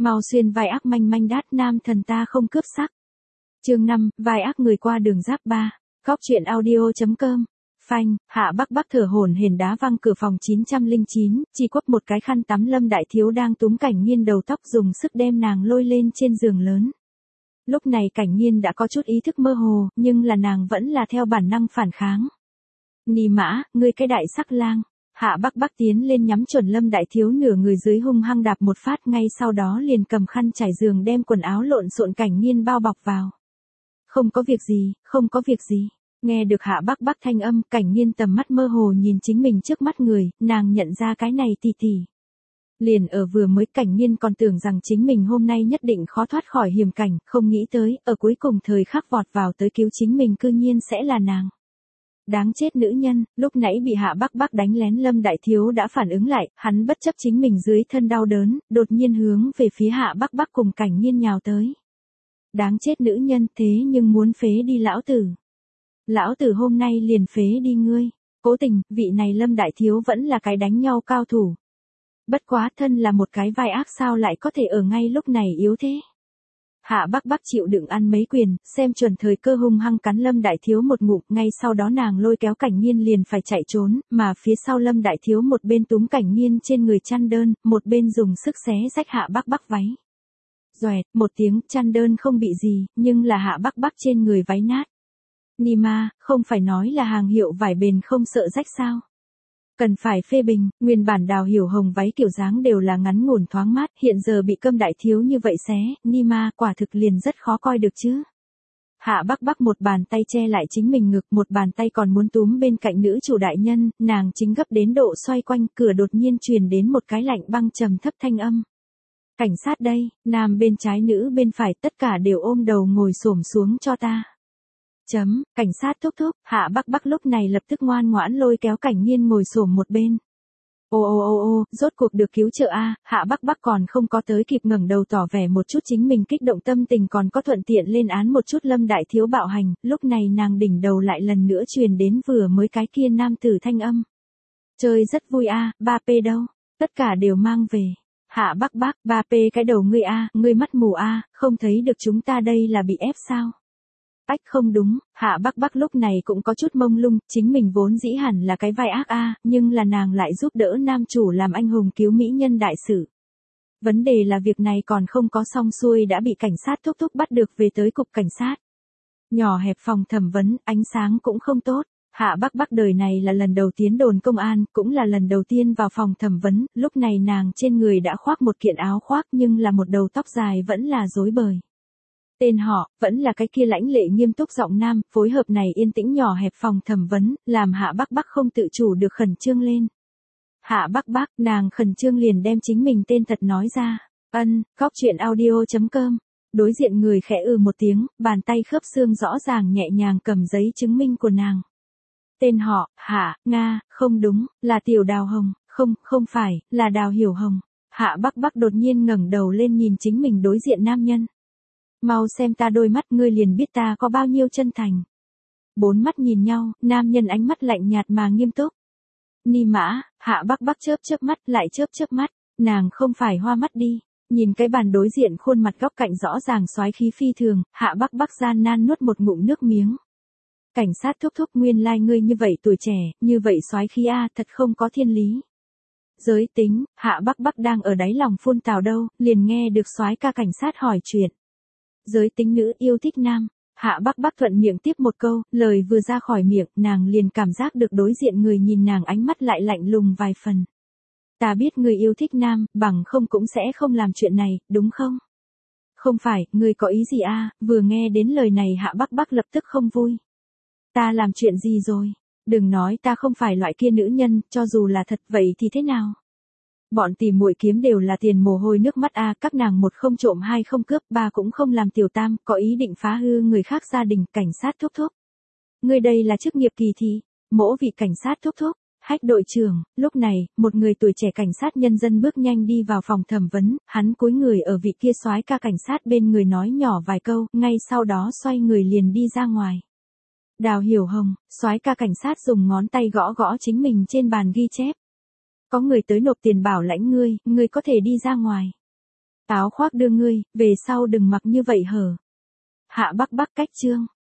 Mau xuyên vai ác manh manh đát nam thần ta không cướp sắc. Chương 5, vai ác người qua đường giáp 3. Góc truyện audio.com. Phanh, Hạ Bắc Bắc thở hổn hển đá văng cửa phòng 909, chỉ quấp một cái khăn tắm Lâm Đại Thiếu đang túm Cảnh Nghiên đầu tóc dùng sức đem nàng lôi lên trên giường lớn. Lúc này Cảnh Nghiên đã có chút ý thức mơ hồ, nhưng là nàng vẫn là theo bản năng phản kháng. Nì mã, ngươi cái đại sắc lang. Hạ Bắc Bắc tiến lên nhắm chuẩn Lâm Đại Thiếu nửa người dưới hung hăng đạp một phát, ngay sau đó liền cầm khăn trải giường đem quần áo lộn xộn Cảnh Nghiên bao bọc vào. Không có việc gì, không có việc gì. Nghe được Hạ Bắc Bắc thanh âm, Cảnh Nghiên tầm mắt mơ hồ nhìn chính mình trước mắt người, nàng nhận ra cái này tỷ tỷ. Liền ở vừa mới Cảnh Nghiên còn tưởng rằng chính mình hôm nay nhất định khó thoát khỏi hiểm cảnh, không nghĩ tới, ở cuối cùng thời khắc vọt vào tới cứu chính mình cư nhiên sẽ là nàng. Đáng chết nữ nhân, lúc nãy bị Hạ Bắc Bắc đánh lén Lâm Đại Thiếu đã phản ứng lại, hắn bất chấp chính mình dưới thân đau đớn, đột nhiên hướng về phía Hạ Bắc Bắc cùng Cảnh Nghiên nhào tới. Đáng chết nữ nhân, thế nhưng muốn phế đi lão tử. Lão tử hôm nay liền phế đi ngươi. Cố tình, vị này Lâm Đại Thiếu vẫn là cái đánh nhau cao thủ. Bất quá thân là một cái vai ác sao lại có thể ở ngay lúc này yếu thế. Hạ Bắc Bắc chịu đựng ăn mấy quyền, xem chuẩn thời cơ hung hăng cắn Lâm Đại Thiếu một ngụm, ngay sau đó nàng lôi kéo Cảnh Nghiên liền phải chạy trốn, mà phía sau Lâm Đại Thiếu một bên túm Cảnh Nghiên trên người chăn đơn, một bên dùng sức xé rách Hạ Bắc Bắc váy. Doẹt, một tiếng, chăn đơn không bị gì, nhưng là Hạ Bắc Bắc trên người váy nát. Nima, không phải nói là hàng hiệu vải bền không sợ rách sao? Cần phải phê bình, nguyên bản Đào Hiểu Hồng váy kiểu dáng đều là ngắn ngủn thoáng mát, hiện giờ bị Câm Đại Thiếu như vậy xé, Nima quả thực liền rất khó coi được chứ. Hạ Bắc Bắc một bàn tay che lại chính mình ngực, một bàn tay còn muốn túm bên cạnh nữ chủ đại nhân, nàng chính gấp đến độ xoay quanh, cửa đột nhiên truyền đến một cái lạnh băng trầm thấp thanh âm. Cảnh sát đây, nam bên trái nữ bên phải tất cả đều ôm đầu ngồi xổm xuống cho ta. Cảnh sát thúc thúc, Hạ Bắc Bắc lúc này lập tức ngoan ngoãn lôi kéo Cảnh Nghiên ngồi xổm một bên. Ô, rốt cuộc được cứu trợ a. Hạ Bắc Bắc còn không có tới kịp ngẩng đầu tỏ vẻ một chút chính mình kích động tâm tình, còn có thuận tiện lên án một chút Lâm Đại Thiếu bạo hành, lúc này nàng đỉnh đầu lại lần nữa truyền đến vừa mới cái kia nam tử thanh âm. Chơi rất vui a, 3P đâu, tất cả đều mang về. Hạ Bắc Bắc, 3P cái đầu ngươi a, ngươi mắt mù a, không thấy được chúng ta đây là bị ép sao? Ách không đúng, Hạ Bắc Bắc lúc này cũng có chút mông lung, chính mình vốn dĩ hẳn là cái vai ác a, nhưng là nàng lại giúp đỡ nam chủ làm anh hùng cứu mỹ nhân đại sự. Vấn đề là việc này còn không có xong xuôi đã bị cảnh sát thúc thúc bắt được về tới cục cảnh sát. Nhỏ hẹp phòng thẩm vấn, ánh sáng cũng không tốt. Hạ Bắc Bắc đời này là lần đầu tiến đồn công an, cũng là lần đầu tiên vào phòng thẩm vấn, lúc này nàng trên người đã khoác một kiện áo khoác nhưng là một đầu tóc dài vẫn là rối bời. Tên họ, vẫn là cái kia lãnh lệ nghiêm túc giọng nam, phối hợp này yên tĩnh nhỏ hẹp phòng thẩm vấn, làm Hạ Bắc Bắc không tự chủ được khẩn trương lên. Hạ Bắc Bắc, nàng khẩn trương liền đem chính mình tên thật nói ra. Góc truyện audio.com. Đối diện người khẽ một tiếng, bàn tay khớp xương rõ ràng nhẹ nhàng cầm giấy chứng minh của nàng. Tên họ, Hạ, Nga, không đúng, là Tiểu Đào Hồng, không phải, là Đào Hiểu Hồng. Hạ Bắc Bắc đột nhiên ngẩng đầu lên nhìn chính mình đối diện nam nhân. Mau xem ta đôi mắt ngươi liền biết ta có bao nhiêu chân thành. Bốn mắt nhìn nhau, nam nhân ánh mắt lạnh nhạt mà nghiêm túc. Ni mã, Hạ Bắc Bắc chớp mắt, lại chớp mắt, nàng không phải hoa mắt đi. Nhìn cái bàn đối diện khuôn mặt góc cạnh rõ ràng soái khí phi thường, Hạ Bắc Bắc gian nan nuốt một ngụm nước miếng. Cảnh sát thúc thúc, nguyên lai ngươi như vậy tuổi trẻ, như vậy soái khí a, thật không có thiên lý. Giới tính, Hạ Bắc Bắc đang ở đáy lòng phun tào đâu, liền nghe được soái ca cảnh sát hỏi chuyện. Giới tính nữ, yêu thích nam. Hạ Bắc Bắc thuận miệng tiếp một câu, lời vừa ra khỏi miệng, nàng liền cảm giác được đối diện người nhìn nàng ánh mắt lại lạnh lùng vài phần. Ta biết người yêu thích nam, bằng không cũng sẽ không làm chuyện này, đúng không? Không phải, người có ý gì a? Vừa nghe đến lời này Hạ Bắc Bắc lập tức không vui. Ta làm chuyện gì rồi? Đừng nói ta không phải loại kia nữ nhân, cho dù là thật vậy thì thế nào? Bọn tỉ muội kiếm đều là tiền mồ hôi nước mắt a, các nàng một không trộm hai không cướp, ba cũng không làm tiểu tam, có ý định phá hư người khác gia đình, cảnh sát thúc thúc. Ngươi đây là chức nghiệp kỳ thi, mỗ vị cảnh sát thúc thúc, hách đội trưởng. Lúc này, một người tuổi trẻ cảnh sát nhân dân bước nhanh đi vào phòng thẩm vấn, hắn cúi người ở vị kia soái ca cảnh sát bên người nói nhỏ vài câu, ngay sau đó xoay người liền đi ra ngoài. Đào Hiểu Hồng, soái ca cảnh sát dùng ngón tay gõ gõ chính mình trên bàn ghi chép. Có người tới nộp tiền bảo lãnh ngươi có thể đi ra ngoài. Áo khoác đưa ngươi, về sau đừng mặc như vậy hở. Hạ Bắc Bắc cách chương.